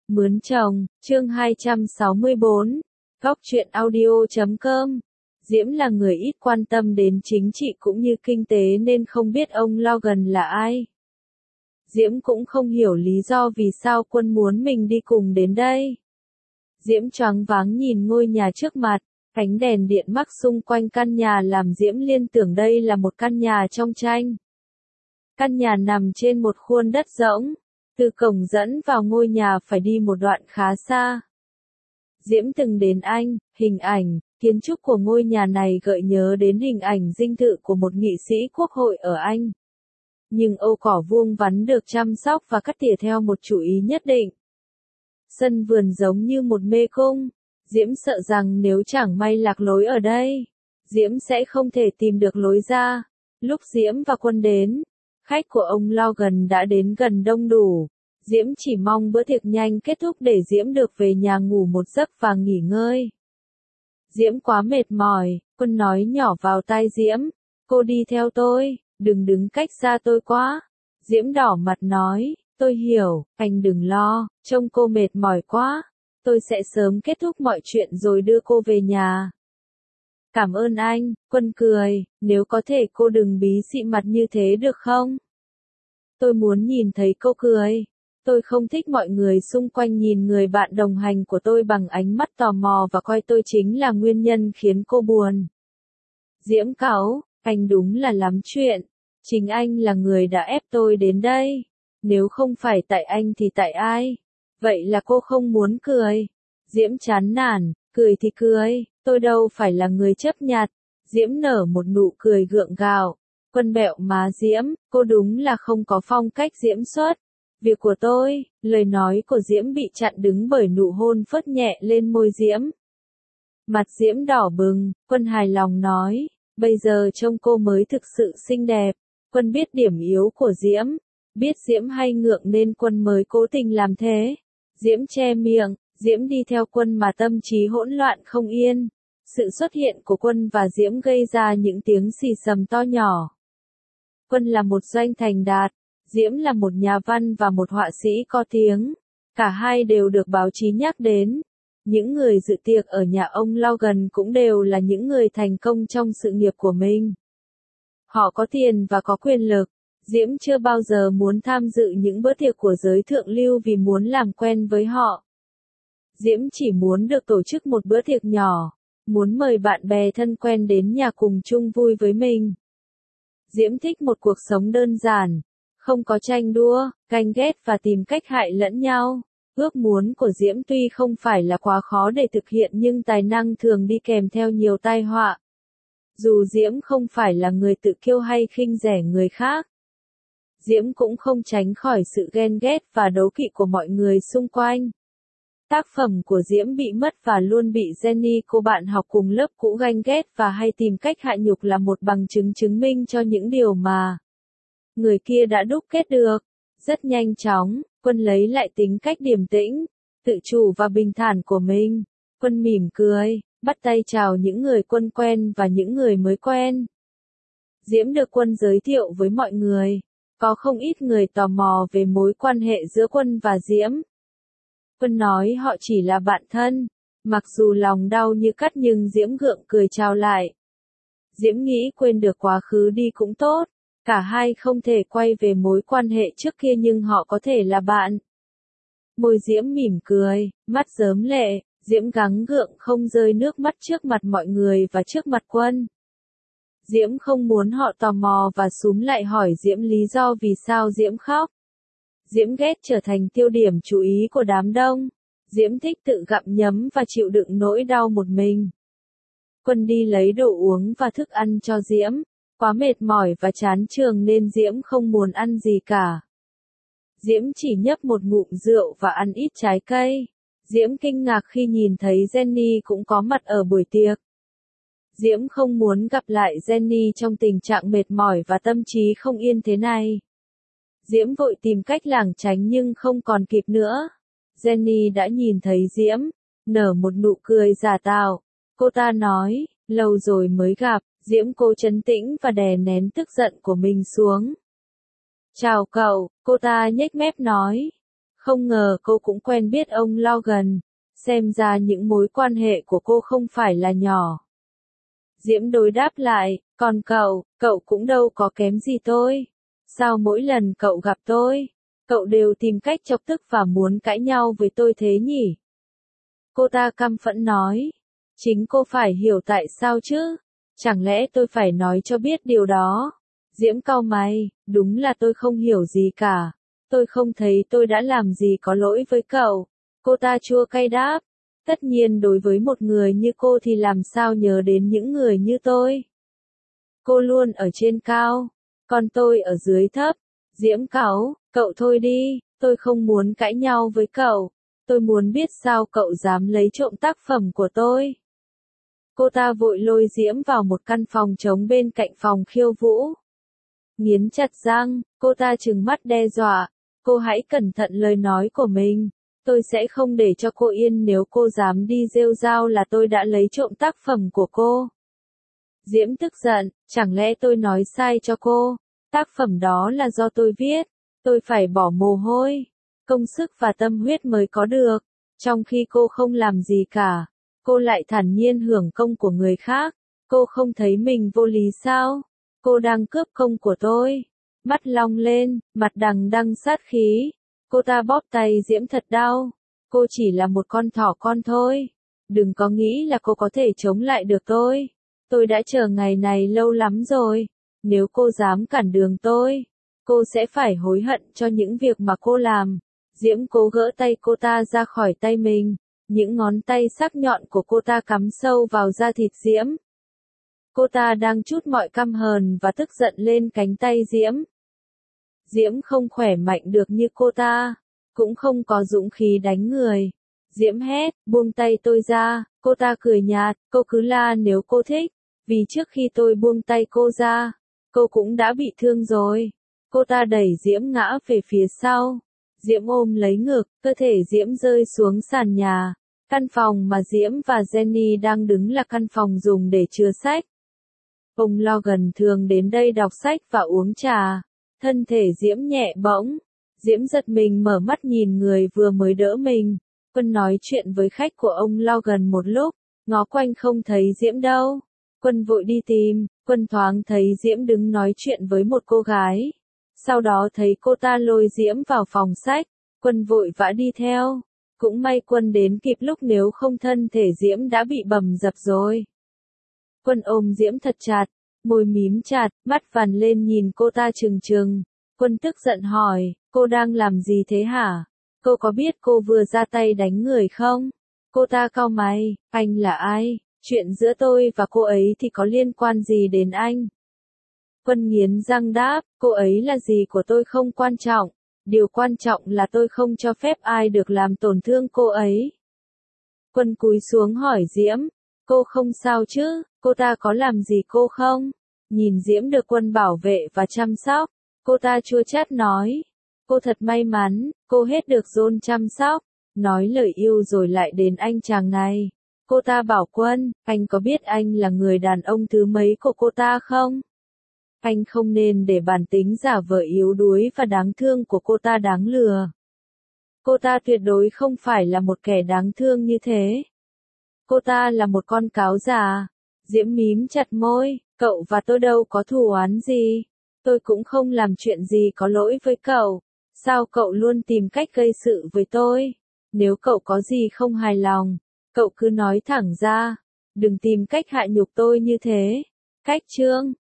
Mướn chồng, chương 264, Góc truyện audio.com. Diễm là người ít quan tâm đến chính trị cũng như kinh tế nên không biết ông Logan là ai. Diễm cũng không hiểu lý do vì sao Quân muốn mình đi cùng đến đây. Diễm choáng váng nhìn ngôi nhà trước mặt, ánh đèn điện mắc xung quanh căn nhà làm Diễm liên tưởng đây là một căn nhà trong tranh. Căn nhà nằm trên một khuôn đất rỗng, từ cổng dẫn vào ngôi nhà phải đi một đoạn khá xa. Diễm từng đến Anh, hình ảnh, kiến trúc của ngôi nhà này gợi nhớ đến hình ảnh dinh thự của một nghị sĩ quốc hội ở Anh. Nhưng ô cỏ vuông vắn được chăm sóc và cắt tỉa theo một chủ ý nhất định. Sân vườn giống như một mê cung, Diễm sợ rằng nếu chẳng may lạc lối ở đây, Diễm sẽ không thể tìm được lối ra. Lúc Diễm và Quân đến, khách của ông Logan đã đến gần đông đủ. Diễm chỉ mong bữa tiệc nhanh kết thúc để Diễm được về nhà ngủ một giấc và nghỉ ngơi. Diễm quá mệt mỏi, Quân nói nhỏ vào tai Diễm, cô đi theo tôi, đừng đứng cách xa tôi quá. Diễm đỏ mặt nói, tôi hiểu, anh đừng lo, trông cô mệt mỏi quá. Tôi sẽ sớm kết thúc mọi chuyện rồi đưa cô về nhà. Cảm ơn anh, Quân cười, nếu có thể cô đừng bí xị mặt như thế được không? Tôi muốn nhìn thấy cô cười. Tôi không thích mọi người xung quanh nhìn người bạn đồng hành của tôi bằng ánh mắt tò mò và coi tôi chính là nguyên nhân khiến cô buồn. Diễm cáu, anh đúng là lắm chuyện. Chính anh là người đã ép tôi đến đây. Nếu không phải tại anh thì tại ai? Vậy là cô không muốn cười. Diễm chán nản, cười thì cười, tôi đâu phải là người chấp nhặt. Diễm nở một nụ cười gượng gạo. Quân bẹo má Diễm, cô đúng là không có phong cách Diễm xuất. Việc của tôi, lời nói của Diễm bị chặn đứng bởi nụ hôn phớt nhẹ lên môi Diễm. Mặt Diễm đỏ bừng, Quân hài lòng nói, bây giờ trông cô mới thực sự xinh đẹp. Quân biết điểm yếu của Diễm, biết Diễm hay ngượng nên Quân mới cố tình làm thế. Diễm che miệng, Diễm đi theo Quân mà tâm trí hỗn loạn không yên. Sự xuất hiện của Quân và Diễm gây ra những tiếng xì xầm to nhỏ. Quân là một doanh thành đạt. Diễm là một nhà văn và một họa sĩ có tiếng. Cả hai đều được báo chí nhắc đến. Những người dự tiệc ở nhà ông Logan cũng đều là những người thành công trong sự nghiệp của mình. Họ có tiền và có quyền lực. Diễm chưa bao giờ muốn tham dự những bữa tiệc của giới thượng lưu vì muốn làm quen với họ. Diễm chỉ muốn được tổ chức một bữa tiệc nhỏ, muốn mời bạn bè thân quen đến nhà cùng chung vui với mình. Diễm thích một cuộc sống đơn giản. Không có tranh đua, ganh ghét và tìm cách hại lẫn nhau. Ước muốn của Diễm tuy không phải là quá khó để thực hiện nhưng tài năng thường đi kèm theo nhiều tai họa. Dù Diễm không phải là người tự kiêu hay khinh rẻ người khác, Diễm cũng không tránh khỏi sự ghen ghét và đố kỵ của mọi người xung quanh. Tác phẩm của Diễm bị mất và luôn bị Jenny, cô bạn học cùng lớp cũ ganh ghét và hay tìm cách hạ nhục là một bằng chứng chứng minh cho những điều mà người kia đã đúc kết được. Rất nhanh chóng, Quân lấy lại tính cách điềm tĩnh, tự chủ và bình thản của mình. Quân mỉm cười, bắt tay chào những người Quân quen và những người mới quen. Diễm được Quân giới thiệu với mọi người. Có không ít người tò mò về mối quan hệ giữa Quân và Diễm. Quân nói họ chỉ là bạn thân. Mặc dù lòng đau như cắt nhưng Diễm gượng cười chào lại. Diễm nghĩ quên được quá khứ đi cũng tốt. Cả hai không thể quay về mối quan hệ trước kia nhưng họ có thể là bạn. Môi Diễm mỉm cười, mắt rớm lệ, Diễm gắng gượng không rơi nước mắt trước mặt mọi người và trước mặt Quân. Diễm không muốn họ tò mò và xúm lại hỏi Diễm lý do vì sao Diễm khóc. Diễm ghét trở thành tiêu điểm chú ý của đám đông. Diễm thích tự gặm nhấm và chịu đựng nỗi đau một mình. Quân đi lấy đồ uống và thức ăn cho Diễm. Quá mệt mỏi và chán trường nên Diễm không muốn ăn gì cả. Diễm chỉ nhấp một ngụm rượu và ăn ít trái cây. Diễm kinh ngạc khi nhìn thấy Jenny cũng có mặt ở buổi tiệc. Diễm không muốn gặp lại Jenny trong tình trạng mệt mỏi và tâm trí không yên thế này. Diễm vội tìm cách lảng tránh nhưng không còn kịp nữa. Jenny đã nhìn thấy Diễm, nở một nụ cười giả tạo. Cô ta nói, lâu rồi mới gặp. Diễm cố trấn tĩnh và đè nén tức giận của mình xuống. Chào cậu, cô ta nhếch mép nói. Không ngờ cô cũng quen biết ông Logan, xem ra những mối quan hệ của cô không phải là nhỏ. Diễm đối đáp lại, còn cậu cũng đâu có kém gì tôi. Sao mỗi lần cậu gặp tôi, cậu đều tìm cách chọc tức và muốn cãi nhau với tôi thế nhỉ? Cô ta căm phẫn nói, chính cô phải hiểu tại sao chứ, chẳng lẽ tôi phải nói cho biết điều đó? Diễm cau mày, đúng là tôi không hiểu gì cả, tôi không thấy tôi đã làm gì có lỗi với cậu. Cô ta chua cay đáp, tất nhiên đối với một người như cô thì làm sao nhớ đến những người như tôi. Cô luôn ở trên cao, còn tôi ở dưới thấp. Diễm cáu, cậu thôi đi, tôi không muốn cãi nhau với cậu, tôi muốn biết sao cậu dám lấy trộm tác phẩm của tôi. Cô ta vội lôi Diễm vào một căn phòng trống bên cạnh phòng khiêu vũ. Nghiến chặt răng, cô ta trừng mắt đe dọa, cô hãy cẩn thận lời nói của mình, tôi sẽ không để cho cô yên nếu cô dám đi rêu rao là tôi đã lấy trộm tác phẩm của cô. Diễm tức giận, chẳng lẽ tôi nói sai cho cô, tác phẩm đó là do tôi viết, tôi phải bỏ mồ hôi, công sức và tâm huyết mới có được, trong khi cô không làm gì cả, cô lại thản nhiên hưởng công của người khác, cô không thấy mình vô lý sao, cô đang cướp công của tôi. Mắt long lên, mặt đằng đằng sát khí, cô ta bóp tay Diễm thật đau, cô chỉ là một con thỏ con thôi, đừng có nghĩ là cô có thể chống lại được tôi đã chờ ngày này lâu lắm rồi, nếu cô dám cản đường tôi, cô sẽ phải hối hận cho những việc mà cô làm. Diễm cố gỡ tay cô ta ra khỏi tay mình, những ngón tay sắc nhọn của cô ta cắm sâu vào da thịt Diễm. Cô ta đang trút mọi căm hờn và tức giận lên cánh tay Diễm. Diễm không khỏe mạnh được như cô ta, cũng không có dũng khí đánh người. Diễm hét, buông tay tôi ra, cô ta cười nhạt, cô cứ la nếu cô thích, vì trước khi tôi buông tay cô ra, cô cũng đã bị thương rồi. Cô ta đẩy Diễm ngã về phía sau. Diễm ôm lấy ngực, cơ thể Diễm rơi xuống sàn nhà. Căn phòng mà Diễm và Jenny đang đứng là căn phòng dùng để chứa sách. Ông Logan thường đến đây đọc sách và uống trà. Thân thể Diễm nhẹ bỗng. Diễm giật mình mở mắt nhìn người vừa mới đỡ mình. Quân nói chuyện với khách của ông Logan một lúc, ngó quanh không thấy Diễm đâu. Quân vội đi tìm, Quân thoáng thấy Diễm đứng nói chuyện với một cô gái. Sau đó thấy cô ta lôi Diễm vào phòng sách, Quân vội vã đi theo. Cũng may Quân đến kịp lúc nếu không thân thể Diễm đã bị bầm dập rồi. Quân ôm Diễm thật chặt, môi mím chặt, mắt vằn lên nhìn cô ta trừng trừng. Quân tức giận hỏi, cô đang làm gì thế hả? Cô có biết cô vừa ra tay đánh người không? Cô ta cau mày, anh là ai? Chuyện giữa tôi và cô ấy thì có liên quan gì đến anh? Quân nghiến răng đáp, cô ấy là gì của tôi không quan trọng. Điều quan trọng là tôi không cho phép ai được làm tổn thương cô ấy. Quân cúi xuống hỏi Diễm, cô không sao chứ, cô ta có làm gì cô không? Nhìn Diễm được Quân bảo vệ và chăm sóc, cô ta chua chát nói, cô thật may mắn, cô hết được John chăm sóc, nói lời yêu rồi lại đến anh chàng này. Cô ta bảo Quân, anh có biết anh là người đàn ông thứ mấy của cô ta không? Anh không nên để bản tính giả vờ yếu đuối và đáng thương của cô ta đáng lừa. Cô ta tuyệt đối không phải là một kẻ đáng thương như thế. Cô ta là một con cáo già. Diễm mím chặt môi, cậu và tôi đâu có thù oán gì. Tôi cũng không làm chuyện gì có lỗi với cậu. Sao cậu luôn tìm cách gây sự với tôi? Nếu cậu có gì không hài lòng, cậu cứ nói thẳng ra. Đừng tìm cách hạ nhục tôi như thế. Cách chương